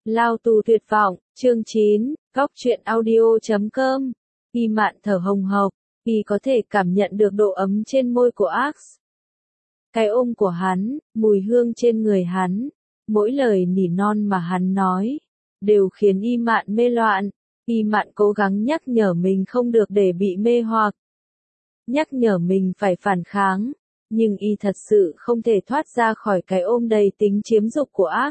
Lao tù tuyệt vọng, chương 9, góc truyện audio.com. Y Mạn thở hồng hộc, y có thể cảm nhận được độ ấm trên môi của Ax. Cái ôm của hắn, mùi hương trên người hắn, mỗi lời nỉ non mà hắn nói, đều khiến Y Mạn mê loạn. Y Mạn cố gắng nhắc nhở mình không được để bị mê hoặc, nhắc nhở mình phải phản kháng, nhưng y thật sự không thể thoát ra khỏi cái ôm đầy tính chiếm dục của Ax.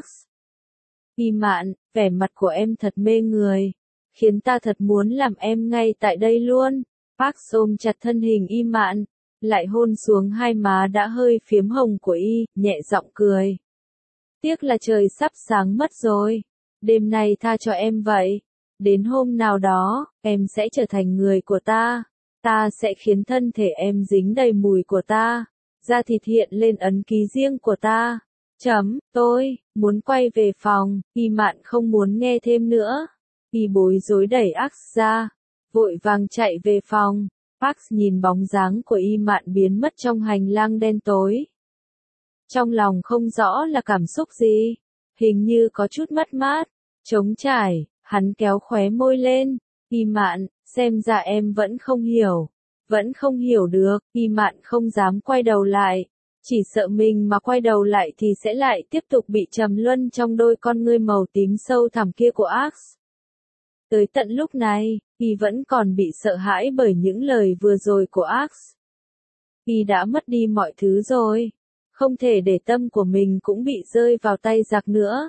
Y Mạn, vẻ mặt của em thật mê người, khiến ta thật muốn làm em ngay tại đây luôn. Ax ôm chặt thân hình Y Mạn, lại hôn xuống hai má đã hơi phiếm hồng của y, nhẹ giọng cười. Tiếc là trời sắp sáng mất rồi, đêm nay tha cho em vậy. Đến hôm nào đó, em sẽ trở thành người của ta sẽ khiến thân thể em dính đầy mùi của ta, da thịt hiện lên ấn ký riêng của ta. Tôi muốn quay về phòng. Y Mạn không muốn nghe thêm nữa. Y bối rối đẩy Ax ra, vội vàng chạy về phòng. Ax nhìn bóng dáng của Y Mạn biến mất trong hành lang đen tối. Trong lòng không rõ là cảm xúc gì, hình như có chút mất mát, trống trải, hắn kéo khóe môi lên. Y Mạn, xem ra em vẫn không hiểu được. Y Mạn không dám quay đầu lại, chỉ sợ mình mà quay đầu lại thì sẽ lại tiếp tục bị trầm luân trong đôi con ngươi màu tím sâu thẳm kia của Ax. Tới tận lúc này, y vẫn còn bị sợ hãi bởi những lời vừa rồi của Ax. Y đã mất đi mọi thứ rồi, không thể để tâm của mình cũng bị rơi vào tay giặc nữa.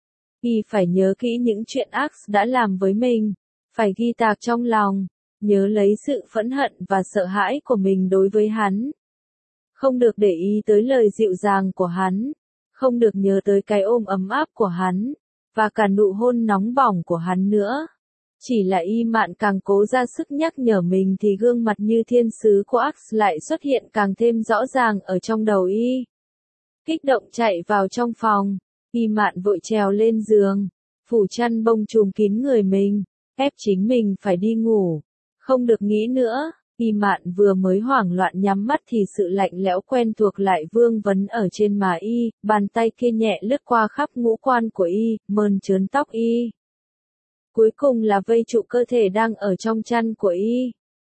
Y phải nhớ kỹ những chuyện Ax đã làm với mình, phải ghi tạc trong lòng, nhớ lấy sự phẫn hận và sợ hãi của mình đối với hắn. Không được để ý tới lời dịu dàng của hắn, không được nhớ tới cái ôm ấm áp của hắn, và cả nụ hôn nóng bỏng của hắn nữa. Chỉ là Y Mạn càng cố ra sức nhắc nhở mình thì gương mặt như thiên sứ của Ax lại xuất hiện càng thêm rõ ràng ở trong đầu y. Kích động chạy vào trong phòng, Y Mạn vội trèo lên giường, phủ chăn bông trùm kín người mình, ép chính mình phải đi ngủ, không được nghĩ nữa. Y Mạn vừa mới hoảng loạn nhắm mắt thì sự lạnh lẽo quen thuộc lại vương vấn ở trên má y, bàn tay kia nhẹ lướt qua khắp ngũ quan của y, mơn trớn tóc y. Cuối cùng là vây trụ cơ thể đang ở trong chăn của y.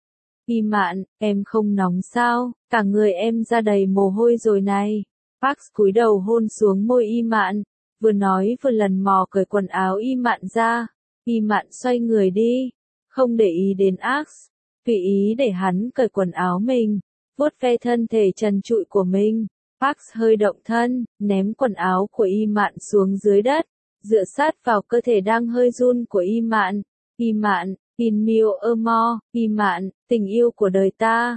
Y Mạn, em không nóng sao, cả người em ra đầy mồ hôi rồi này. Ax cúi đầu hôn xuống môi Y Mạn, vừa nói vừa lần mò cởi quần áo Y Mạn ra. Y Mạn xoay người đi, không để ý đến Ax, tùy ý để hắn cởi quần áo mình, vuốt ve thân thể trần trụi của mình. Ax hơi động thân, ném quần áo của Y Mạn xuống dưới đất, dựa sát vào cơ thể đang hơi run của Y Mạn. Y Mạn, in miêu ơ mo, Y Mạn, tình yêu của đời ta.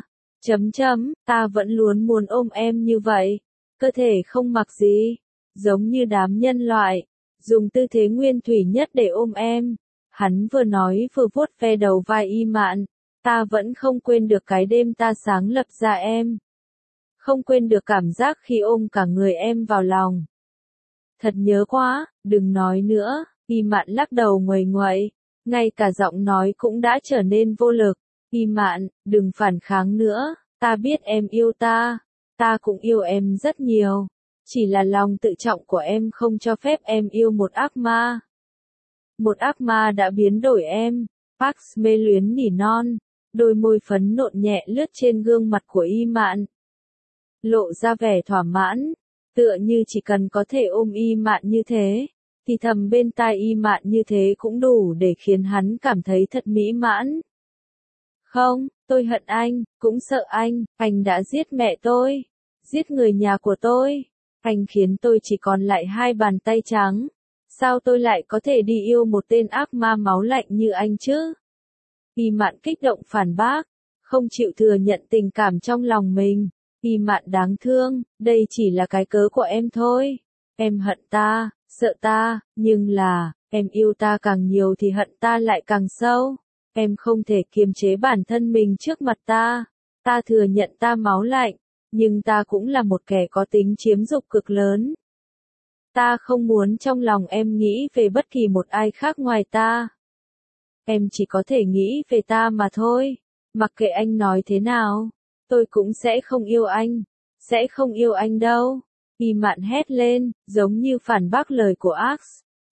Ta vẫn luôn muốn ôm em như vậy. Cơ thể không mặc gì, giống như đám nhân loại, dùng tư thế nguyên thủy nhất để ôm em. Hắn vừa nói vừa vuốt ve đầu vai Y Mạn. Ta vẫn không quên được cái đêm ta sáng lập ra em. Không quên được cảm giác khi ôm cả người em vào lòng. Thật nhớ quá, đừng nói nữa. Y Mạn lắc đầu nguầy nguậy, ngay cả giọng nói cũng đã trở nên vô lực. Y Mạn, đừng phản kháng nữa, ta biết em yêu ta cũng yêu em rất nhiều. Chỉ là lòng tự trọng của em không cho phép em yêu một ác ma. Một ác ma đã biến đổi em. Ax mê luyến nỉ non, đôi môi phấn nộn nhẹ lướt trên gương mặt của Y Mạn, lộ ra vẻ thỏa mãn, tựa như chỉ cần có thể ôm Y Mạn như thế, thì thầm bên tai Y Mạn như thế cũng đủ để khiến hắn cảm thấy thật mỹ mãn. Không, tôi hận anh, cũng sợ anh đã giết mẹ tôi, giết người nhà của tôi, anh khiến tôi chỉ còn lại hai bàn tay trắng. Sao tôi lại có thể đi yêu một tên ác ma máu lạnh như anh chứ? Y Mạn kích động phản bác, không chịu thừa nhận tình cảm trong lòng mình. Y Mạn đáng thương, đây chỉ là cái cớ của em thôi. Em hận ta, sợ ta, nhưng là, em yêu ta càng nhiều thì hận ta lại càng sâu. Em không thể kiềm chế bản thân mình trước mặt ta. Ta thừa nhận ta máu lạnh, nhưng ta cũng là một kẻ có tính chiếm dục cực lớn. Ta không muốn trong lòng em nghĩ về bất kỳ một ai khác ngoài ta. Em chỉ có thể nghĩ về ta mà thôi. Mặc kệ anh nói thế nào, tôi cũng sẽ không yêu anh. Sẽ không yêu anh đâu. Y Mạn hét lên, giống như phản bác lời của Ax.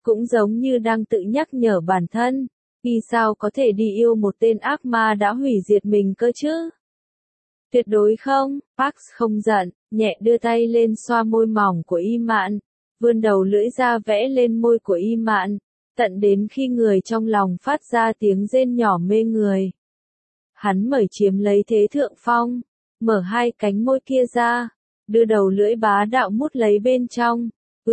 cũng giống như đang tự nhắc nhở bản thân, y sao có thể đi yêu một tên ác ma đã hủy diệt mình cơ chứ? Tuyệt đối không, Park không giận, nhẹ đưa tay lên xoa môi mỏng của Y Mạn, vươn đầu lưỡi ra vẽ lên môi của Y Mạn, tận đến khi người trong lòng phát ra tiếng rên nhỏ mê người. Hắn mẩy chiếm lấy thế thượng phong, mở hai cánh môi kia ra, đưa đầu lưỡi bá đạo mút lấy bên trong.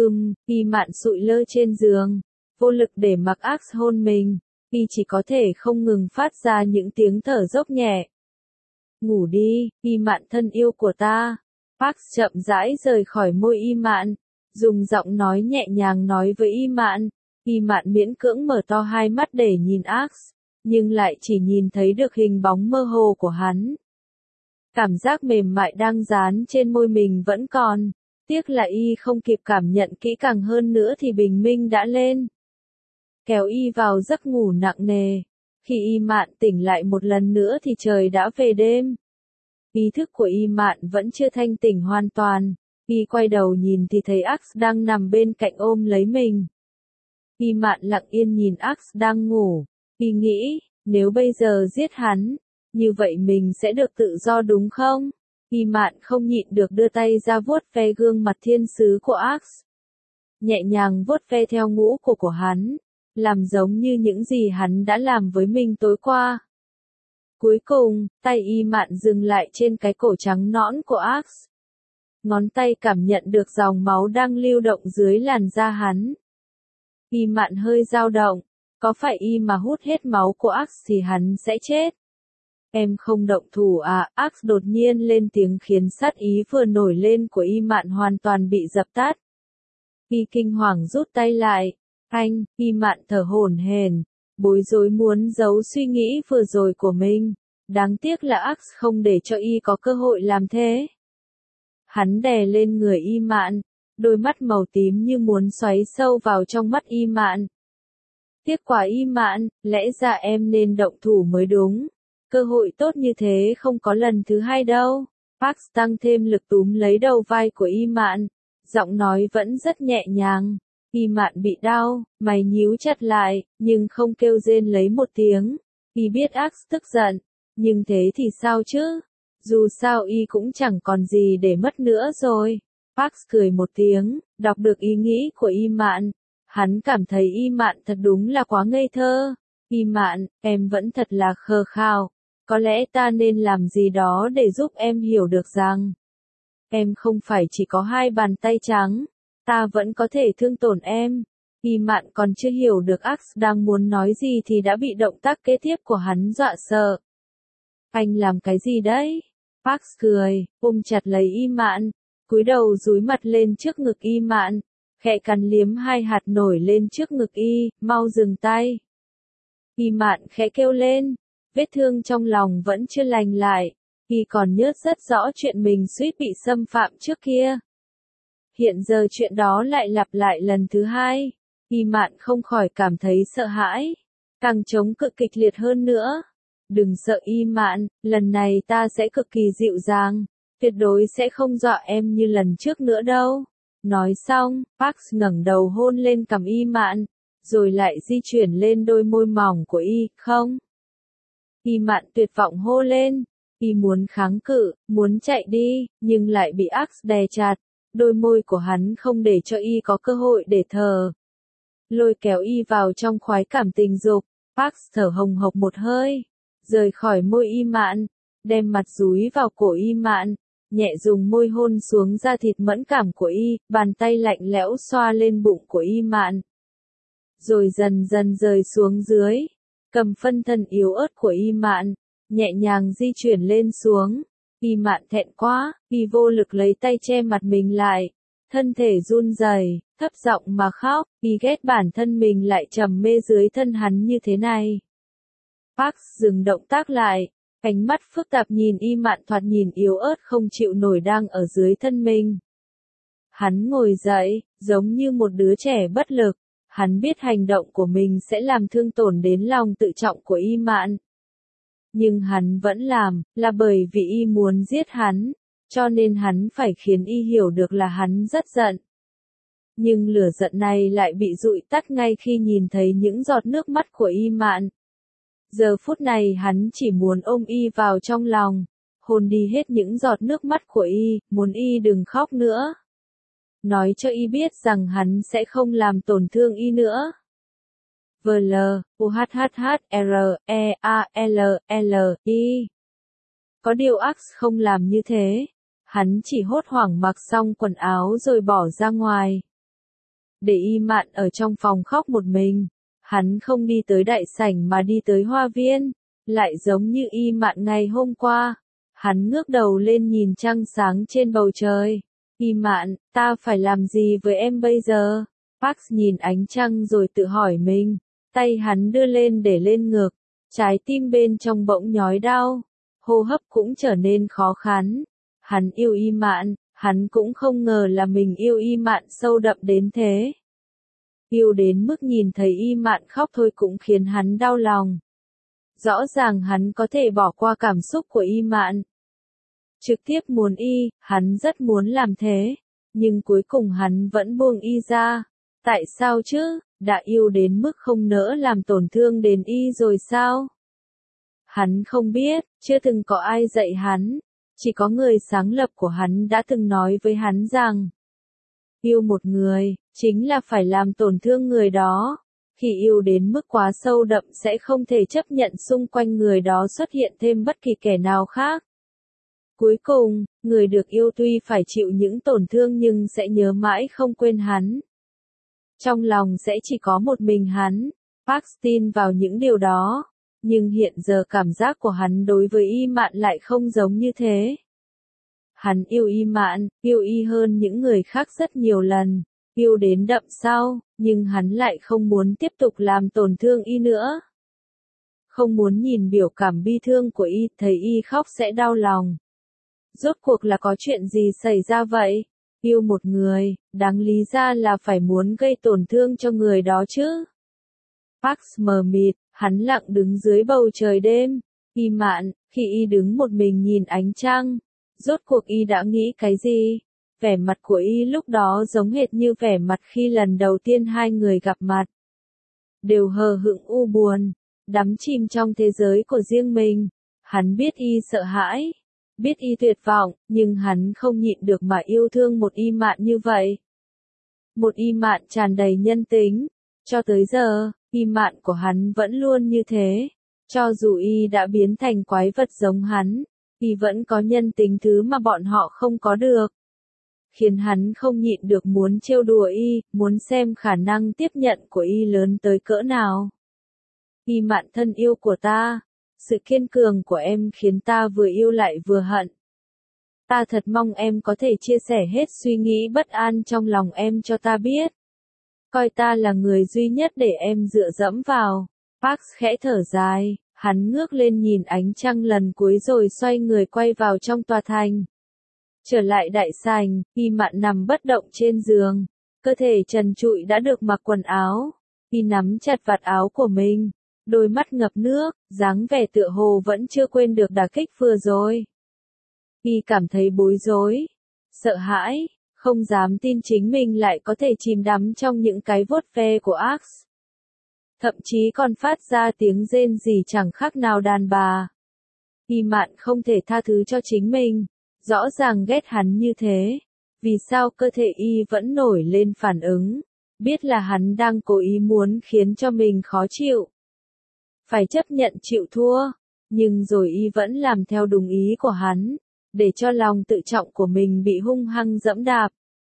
Y Mạn sụi lơ trên giường, vô lực để mặc Ax hôn mình, y chỉ có thể không ngừng phát ra những tiếng thở dốc nhẹ. Ngủ đi, Y Mạn thân yêu của ta. Park chậm rãi rời khỏi môi Y Mạn, dùng giọng nói nhẹ nhàng nói với Y Mạn. Y Mạn miễn cưỡng mở to hai mắt để nhìn Ax, nhưng lại chỉ nhìn thấy được hình bóng mơ hồ của hắn. Cảm giác mềm mại đang dán trên môi mình vẫn còn, tiếc là y không kịp cảm nhận kỹ càng hơn nữa thì bình minh đã lên. Kéo y vào giấc ngủ nặng nề. Khi Y Mạn tỉnh lại một lần nữa thì trời đã về đêm. Ý thức của Y Mạn vẫn chưa thanh tỉnh hoàn toàn. Y quay đầu nhìn thì thấy Ax đang nằm bên cạnh ôm lấy mình. Y Mạn lặng yên nhìn Ax đang ngủ. Y nghĩ, nếu bây giờ giết hắn, như vậy mình sẽ được tự do đúng không? Y Mạn không nhịn được đưa tay ra vuốt ve gương mặt thiên sứ của Ax. Nhẹ nhàng vuốt ve theo ngũ của hắn, làm giống như những gì hắn đã làm với mình tối qua. Cuối cùng, tay Y Mạn dừng lại trên cái cổ trắng nõn của Ax. Ngón tay cảm nhận được dòng máu đang lưu động dưới làn da hắn. Y Mạn hơi dao động, có phải y mà hút hết máu của Ax thì hắn sẽ chết? Em không động thủ à? Ax đột nhiên lên tiếng khiến sát ý vừa nổi lên của Y Mạn hoàn toàn bị dập tắt. Y kinh hoàng rút tay lại. Anh, Y Mạn thở hổn hển, bối rối muốn giấu suy nghĩ vừa rồi của mình. Đáng tiếc là Ax không để cho y có cơ hội làm thế. Hắn đè lên người Y Mạn, đôi mắt màu tím như muốn xoáy sâu vào trong mắt Y Mạn. Tiếc quá Y Mạn, lẽ ra em nên động thủ mới đúng. Cơ hội tốt như thế không có lần thứ hai đâu. Park tăng thêm lực túm lấy đầu vai của Y Mạn, giọng nói vẫn rất nhẹ nhàng. Y Mạn bị đau, mày nhíu chặt lại, nhưng không kêu rên lấy một tiếng. Y biết Ax tức giận, nhưng thế thì sao chứ? Dù sao y cũng chẳng còn gì để mất nữa rồi. Park cười một tiếng, đọc được ý nghĩ của Y Mạn. Hắn cảm thấy Y Mạn thật đúng là quá ngây thơ. Y Mạn, em vẫn thật là khờ khao. Có lẽ ta nên làm gì đó để giúp em hiểu được rằng em không phải chỉ có hai bàn tay trắng. Ta vẫn có thể thương tổn em. Y Mạn còn chưa hiểu được Ax đang muốn nói gì thì đã bị động tác kế tiếp của hắn dọa sợ. Anh làm cái gì đấy? Park cười, ôm chặt lấy Y Mạn, cúi đầu dúi mặt lên trước ngực Y Mạn, khẽ cắn liếm hai hạt nổi lên trước ngực y, mau dừng tay. Y Mạn khẽ kêu lên, vết thương trong lòng vẫn chưa lành lại, y còn nhớ rất rõ chuyện mình suýt bị xâm phạm trước kia. Hiện giờ chuyện đó lại lặp lại lần thứ hai, Y Mạn không khỏi cảm thấy sợ hãi, càng chống cự kịch liệt hơn nữa. Đừng sợ Y Mạn, lần này ta sẽ cực kỳ dịu dàng, tuyệt đối sẽ không dọa em như lần trước nữa đâu. Nói xong, Park ngẩng đầu hôn lên cằm Y Mạn, rồi lại di chuyển lên đôi môi mỏng của y, không. Y Mạn tuyệt vọng hô lên, y muốn kháng cự, muốn chạy đi, nhưng lại bị Ax đè chặt, đôi môi của hắn không để cho y có cơ hội để thở. Lôi kéo y vào trong khoái cảm tình dục, Park thở hồng hộc một hơi, rời khỏi môi Y Mạn, đem mặt dúi vào cổ Y Mạn, nhẹ dùng môi hôn xuống da thịt mẫn cảm của y, bàn tay lạnh lẽo xoa lên bụng của Y Mạn. Rồi dần dần rời xuống dưới, cầm phân thân yếu ớt của Y Mạn, nhẹ nhàng di chuyển lên xuống. Y Mạn thẹn quá, y vô lực lấy tay che mặt mình lại, thân thể run rẩy, thấp giọng mà khóc, y ghét bản thân mình lại trầm mê dưới thân hắn như thế này. Park dừng động tác lại, ánh mắt phức tạp nhìn Y Mạn thoạt nhìn yếu ớt không chịu nổi đang ở dưới thân mình. Hắn ngồi dậy, giống như một đứa trẻ bất lực. Hắn biết hành động của mình sẽ làm thương tổn đến lòng tự trọng của Y Mạn. Nhưng hắn vẫn làm, là bởi vì y muốn giết hắn, cho nên hắn phải khiến y hiểu được là hắn rất giận. Nhưng lửa giận này lại bị dụi tắt ngay khi nhìn thấy những giọt nước mắt của Y Mạn. Giờ phút này hắn chỉ muốn ôm Y vào trong lòng, hôn đi hết những giọt nước mắt của Y, muốn Y đừng khóc nữa. Nói cho Y biết rằng hắn sẽ không làm tổn thương Y nữa. VL, UHHHREALLI. Có điều Ax không làm như thế. Hắn chỉ hốt hoảng mặc xong quần áo rồi bỏ ra ngoài. Để Y Mạn ở trong phòng khóc một mình. Hắn không đi tới đại sảnh mà đi tới hoa viên. Lại giống như Y Mạn ngày hôm qua. Hắn ngước đầu lên nhìn trăng sáng trên bầu trời. Y Mạn, ta phải làm gì với em bây giờ? Park nhìn ánh trăng rồi tự hỏi mình. Tay hắn đưa lên để lên ngực. Trái tim bên trong bỗng nhói đau. Hô hấp cũng trở nên khó khăn. Hắn yêu Y Mạn, hắn cũng không ngờ là mình yêu Y Mạn sâu đậm đến thế. Yêu đến mức nhìn thấy Y Mạn khóc thôi cũng khiến hắn đau lòng. Rõ ràng hắn có thể bỏ qua cảm xúc của Y Mạn. Trực tiếp muốn Y, hắn rất muốn làm thế. Nhưng cuối cùng hắn vẫn buông Y ra. Tại sao chứ? Đã yêu đến mức không nỡ làm tổn thương đến Y rồi sao? Hắn không biết, chưa từng có ai dạy hắn. Chỉ có người sáng lập của hắn đã từng nói với hắn rằng, yêu một người, chính là phải làm tổn thương người đó. Khi yêu đến mức quá sâu đậm sẽ không thể chấp nhận xung quanh người đó xuất hiện thêm bất kỳ kẻ nào khác. Cuối cùng, người được yêu tuy phải chịu những tổn thương nhưng sẽ nhớ mãi không quên hắn. Trong lòng sẽ chỉ có một mình hắn. Park tin vào những điều đó. Nhưng hiện giờ cảm giác của hắn đối với Y Mạn lại không giống như thế. Hắn yêu Y Mạn, yêu Y hơn những người khác rất nhiều lần, yêu đến đậm sau, nhưng hắn lại không muốn tiếp tục làm tổn thương Y nữa. Không muốn nhìn biểu cảm bi thương của Y, thấy Y khóc sẽ đau lòng. Rốt cuộc là có chuyện gì xảy ra vậy? Yêu một người, đáng lý ra là phải muốn gây tổn thương cho người đó chứ. Park mờ mịt. Hắn lặng đứng dưới bầu trời đêm. Y Mạn, khi Y đứng một mình nhìn ánh trăng, rốt cuộc Y đã nghĩ cái gì? Vẻ mặt của Y lúc đó giống hệt như vẻ mặt khi lần đầu tiên hai người gặp mặt. Đều hờ hững u buồn, đắm chìm trong thế giới của riêng mình. Hắn biết Y sợ hãi, biết Y tuyệt vọng, nhưng hắn không nhịn được mà yêu thương một Y Mạn như vậy. Một Y Mạn tràn đầy nhân tính. Cho tới giờ, Y Mạn của hắn vẫn luôn như thế. Cho dù Y đã biến thành quái vật giống hắn, Y vẫn có nhân tính thứ mà bọn họ không có được. Khiến hắn không nhịn được muốn trêu đùa Y, muốn xem khả năng tiếp nhận của Y lớn tới cỡ nào. Y Mạn thân yêu của ta, sự kiên cường của em khiến ta vừa yêu lại vừa hận. Ta thật mong em có thể chia sẻ hết suy nghĩ bất an trong lòng em cho ta biết. Coi ta là người duy nhất để em dựa dẫm vào. Park khẽ thở dài, hắn ngước lên nhìn ánh trăng lần cuối rồi xoay người quay vào trong tòa thành. Trở lại đại sảnh, Y Mạn nằm bất động trên giường. Cơ thể trần trụi đã được mặc quần áo. Y nắm chặt vạt áo của mình. Đôi mắt ngập nước, dáng vẻ tựa hồ vẫn chưa quên được đả kích vừa rồi. Y cảm thấy bối rối, sợ hãi. Không dám tin chính mình lại có thể chìm đắm trong những cái vuốt ve của Ax. Thậm chí còn phát ra tiếng rên rỉ chẳng khác nào đàn bà. Y Mạn không thể tha thứ cho chính mình. Rõ ràng ghét hắn như thế. Vì sao cơ thể Y vẫn nổi lên phản ứng? Biết là hắn đang cố ý muốn khiến cho mình khó chịu. Phải chấp nhận chịu thua. Nhưng rồi Y vẫn làm theo đúng ý của hắn. Để cho lòng tự trọng của mình bị hung hăng dẫm đạp.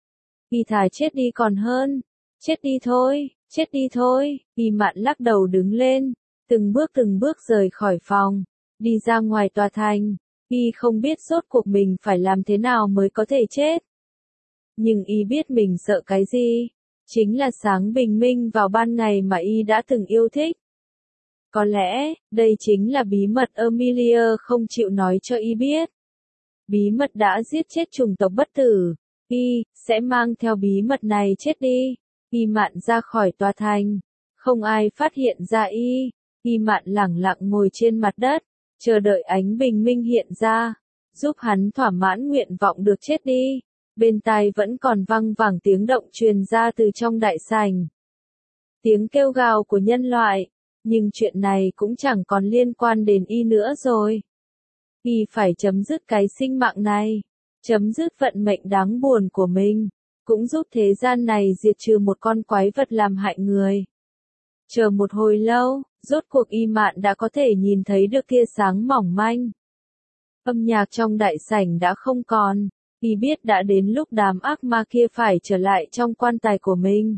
Y thà chết đi còn hơn. Chết đi thôi, chết đi thôi. Y Mạn lắc đầu đứng lên. Từng bước rời khỏi phòng. Đi ra ngoài tòa thành. Y không biết rốt cuộc mình phải làm thế nào mới có thể chết. Nhưng Y biết mình sợ cái gì. Chính là sáng bình minh vào ban ngày mà Y đã từng yêu thích. Có lẽ, đây chính là bí mật Emilia không chịu nói cho Y biết. Bí mật đã giết chết chủng tộc bất tử. Y sẽ mang theo bí mật này chết đi. Y Mạn ra khỏi tòa thành. Không ai phát hiện ra Y. Y Mạn lẳng lặng ngồi trên mặt đất, chờ đợi ánh bình minh hiện ra, giúp hắn thỏa mãn nguyện vọng được chết đi. bên tai vẫn còn văng vẳng tiếng động truyền ra từ trong đại sảnh. Tiếng kêu gào của nhân loại, nhưng chuyện này cũng chẳng còn liên quan đến y nữa rồi. Y phải chấm dứt cái sinh mạng này, chấm dứt vận mệnh đáng buồn của mình, cũng giúp thế gian này diệt trừ một con quái vật làm hại người. Chờ một hồi lâu, rốt cuộc Y Mạn đã có thể nhìn thấy được tia sáng mỏng manh. Âm nhạc trong đại sảnh đã không còn, Y biết đã đến lúc đám ác ma kia phải trở lại trong quan tài của mình.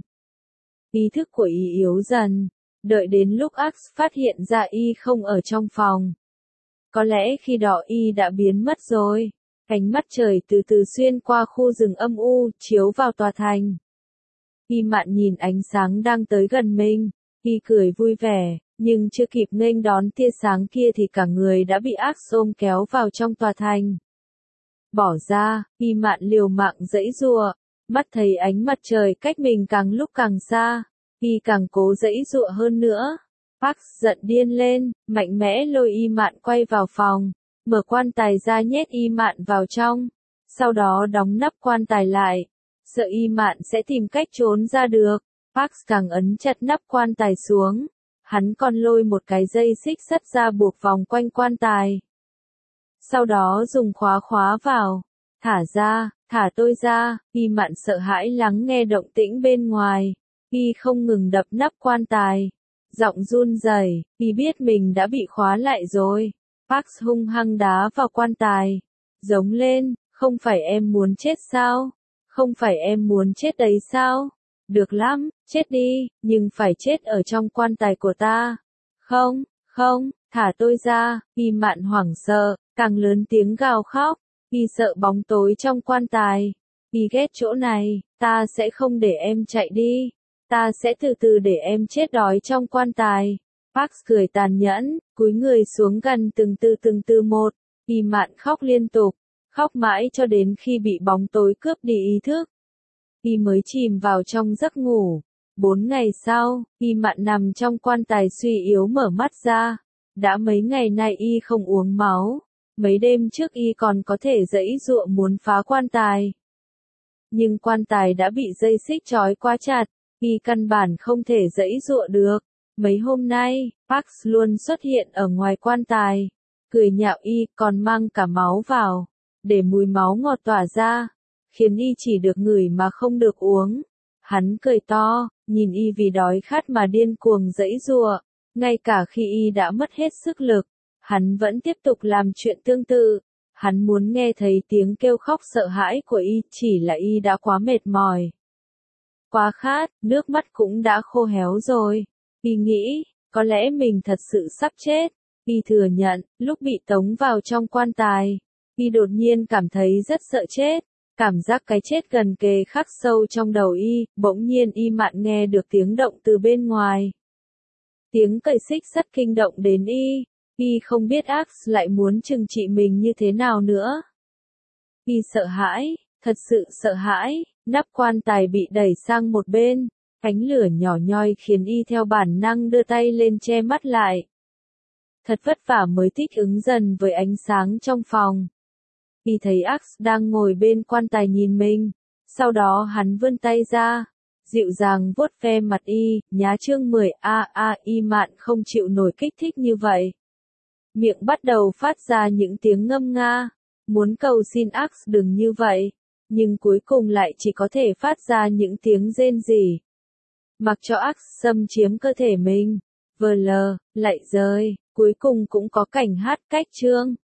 Ý thức của Y yếu dần, đợi đến lúc Ax phát hiện ra Y không ở trong phòng. Có lẽ khi đó Y đã biến mất rồi. Ánh mắt trời từ từ xuyên qua khu rừng âm u, chiếu vào tòa thành. Y Mạn nhìn ánh sáng đang tới gần mình, Y cười vui vẻ, nhưng chưa kịp nghênh đón tia sáng kia thì cả người đã bị Ax ôm kéo vào trong tòa thành. Bỏ ra, Y Mạn liều mạng giãy giụa, mắt thấy ánh mặt trời cách mình càng lúc càng xa, Y càng cố giãy giụa hơn nữa. Ax giận điên lên, mạnh mẽ lôi Y Mạn quay vào phòng, mở quan tài ra nhét Y Mạn vào trong, sau đó đóng nắp quan tài lại, sợ Y Mạn sẽ tìm cách trốn ra được. Ax càng ấn chặt nắp quan tài xuống, hắn còn lôi một cái dây xích sắt ra buộc vòng quanh quan tài. Sau đó dùng khóa khóa vào, thả tôi ra. Y Mạn sợ hãi lắng nghe động tĩnh bên ngoài, Y không ngừng đập nắp quan tài, giọng run rẩy, Y biết mình đã bị khóa lại rồi. Ax hung hăng đá vào quan tài, giống lên, không phải em muốn chết sao? Không phải em muốn chết đấy sao? Được lắm, chết đi, nhưng phải chết ở trong quan tài của ta. Không, thả tôi ra. Y Mạn hoảng sợ, càng lớn tiếng gào khóc. Y sợ bóng tối trong quan tài. Y ghét chỗ này, ta sẽ không để em chạy đi. Ta sẽ từ từ để em chết đói trong quan tài. Ax cười tàn nhẫn, cúi người xuống gần từng từ một. Y Mạn khóc liên tục, khóc mãi cho đến khi bị bóng tối cướp đi ý thức. Y mới chìm vào trong giấc ngủ. 4 ngày sau, Y Mạn nằm trong quan tài suy yếu mở mắt ra. Đã mấy ngày nay Y không uống máu. Mấy đêm trước Y còn có thể giãy giụa muốn phá quan tài. Nhưng quan tài đã bị dây xích trói quá chặt, Y căn bản không thể giãy giụa được. Mấy hôm nay, Ax luôn xuất hiện ở ngoài quan tài, cười nhạo Y, còn mang cả máu vào, để mùi máu ngọt tỏa ra, khiến Y chỉ được ngửi mà không được uống. Hắn cười to, nhìn Y vì đói khát mà điên cuồng giãy giụa, ngay cả khi Y đã mất hết sức lực, hắn vẫn tiếp tục làm chuyện tương tự. Hắn muốn nghe thấy tiếng kêu khóc sợ hãi của Y, chỉ là Y đã quá mệt mỏi, quá khát, nước mắt cũng đã khô héo rồi. Y nghĩ, có lẽ mình thật sự sắp chết. Y thừa nhận, lúc bị tống vào trong quan tài, Y đột nhiên cảm thấy rất sợ chết. Cảm giác cái chết gần kề khắc sâu trong đầu Y, bỗng nhiên Y Mạn nghe được tiếng động từ bên ngoài. Tiếng cởi xích sắt kinh động đến Y. Y không biết Ax lại muốn trừng trị mình như thế nào nữa. Y sợ hãi, thật sự sợ hãi. Nắp quan tài bị đẩy sang một bên. Ánh lửa nhỏ nhoi khiến Y theo bản năng đưa tay lên che mắt lại. Thật vất vả mới thích ứng dần với ánh sáng trong phòng. Y thấy Ax đang ngồi bên quan tài nhìn mình. Sau đó hắn vươn tay ra, dịu dàng vuốt ve mặt Y. Nhá chương 10 Y Mạn không chịu nổi kích thích như vậy. Miệng bắt đầu phát ra những tiếng ngâm nga, muốn cầu xin Ax đừng như vậy, nhưng cuối cùng lại chỉ có thể phát ra những tiếng rên rỉ. Mặc cho Ax xâm chiếm cơ thể mình, vờ lờ, lại rơi, cuối cùng cũng có cảnh hát cách chương.